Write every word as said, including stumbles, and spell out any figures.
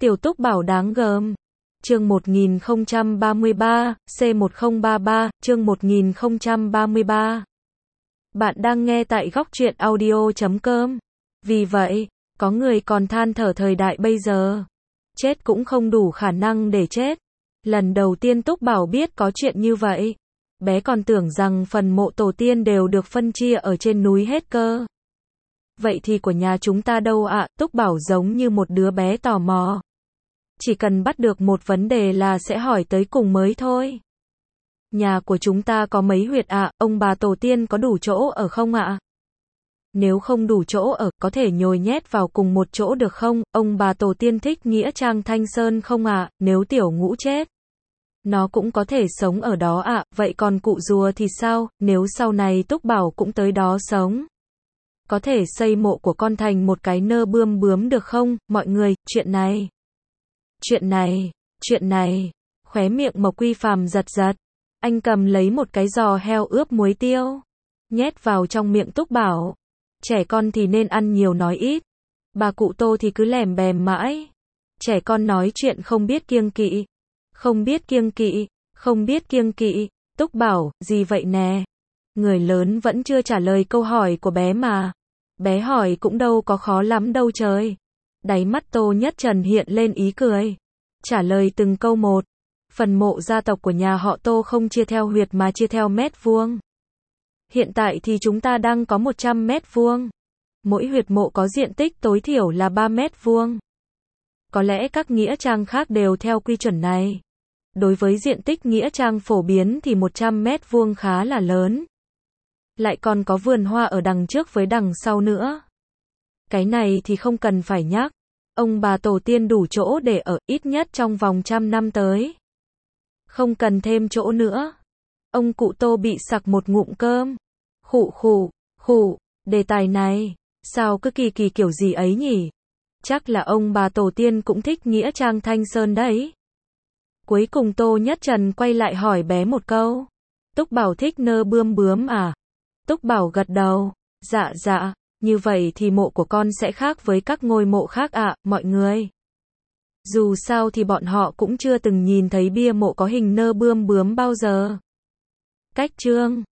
Tiểu Túc Bảo đáng gờm. Chương một nghìn không trăm ba mươi ba, C một không ba ba, chương một nghìn không trăm ba mươi ba. Bạn đang nghe tại góc truyện audio chấm com. Vì vậy, có người còn than thở thời đại bây giờ. Chết cũng không đủ khả năng để chết. Lần đầu tiên Túc Bảo biết có chuyện như vậy. Bé còn tưởng rằng phần mộ tổ tiên đều được phân chia ở trên núi hết cơ. Vậy thì của nhà chúng ta đâu ạ? Túc Bảo giống như một đứa bé tò mò. Chỉ cần bắt được một vấn đề là sẽ hỏi tới cùng mới thôi. Nhà của chúng ta có mấy huyệt ạ? Ông bà tổ tiên có đủ chỗ ở không ạ? Nếu không đủ chỗ ở, có thể nhồi nhét vào cùng một chỗ được không? Ông bà tổ tiên thích nghĩa trang Thanh Sơn không ạ? Nếu tiểu Ngũ chết, nó cũng có thể sống ở đó ạ. Vậy còn cụ rùa thì sao? Nếu sau này Túc Bảo cũng tới đó sống, có thể xây mộ của con thành một cái nơ bươm bướm được không? Mọi người, chuyện này, chuyện này, chuyện này, khóe miệng Mộc Quy Phàm giật giật. Anh cầm lấy một cái giò heo ướp muối tiêu, nhét vào trong miệng Túc Bảo. Trẻ con thì nên ăn nhiều nói ít. Bà cụ Tô thì cứ lèm bèm mãi. Trẻ con nói chuyện không biết kiêng kỵ. Không biết kiêng kỵ, không biết kiêng kỵ. Túc Bảo, gì vậy nè? Người lớn vẫn chưa trả lời câu hỏi của bé mà. Bé hỏi cũng đâu có khó lắm đâu trời. Đáy mắt Tô Nhất Trần hiện lên ý cười. Trả lời từng câu một. Phần mộ gia tộc của nhà họ Tô không chia theo huyệt mà chia theo mét vuông. Hiện tại thì chúng ta đang có một trăm mét vuông. Mỗi huyệt mộ có diện tích tối thiểu là ba mét vuông. Có lẽ các nghĩa trang khác đều theo quy chuẩn này. Đối với diện tích nghĩa trang phổ biến thì một trăm mét vuông khá là lớn. Lại còn có vườn hoa ở đằng trước với đằng sau nữa. Cái này thì không cần phải nhắc. Ông bà tổ tiên đủ chỗ để ở, ít nhất trong vòng trăm năm tới. Không cần thêm chỗ nữa. Ông cụ Tô bị sặc một ngụm cơm. Khụ khụ, khụ, đề tài này, sao cứ kỳ kỳ kiểu gì ấy nhỉ? Chắc là ông bà tổ tiên cũng thích nghĩa trang Thanh Sơn đấy. Cuối cùng Tô Nhất Trần quay lại hỏi bé một câu. Túc Bảo thích nơ bươm bướm à? Túc Bảo gật đầu. Dạ dạ, như vậy thì mộ của con sẽ khác với các ngôi mộ khác ạ, mọi người. Dù sao thì bọn họ cũng chưa từng nhìn thấy bia mộ có hình nơ bươm bướm bao giờ. Cách chương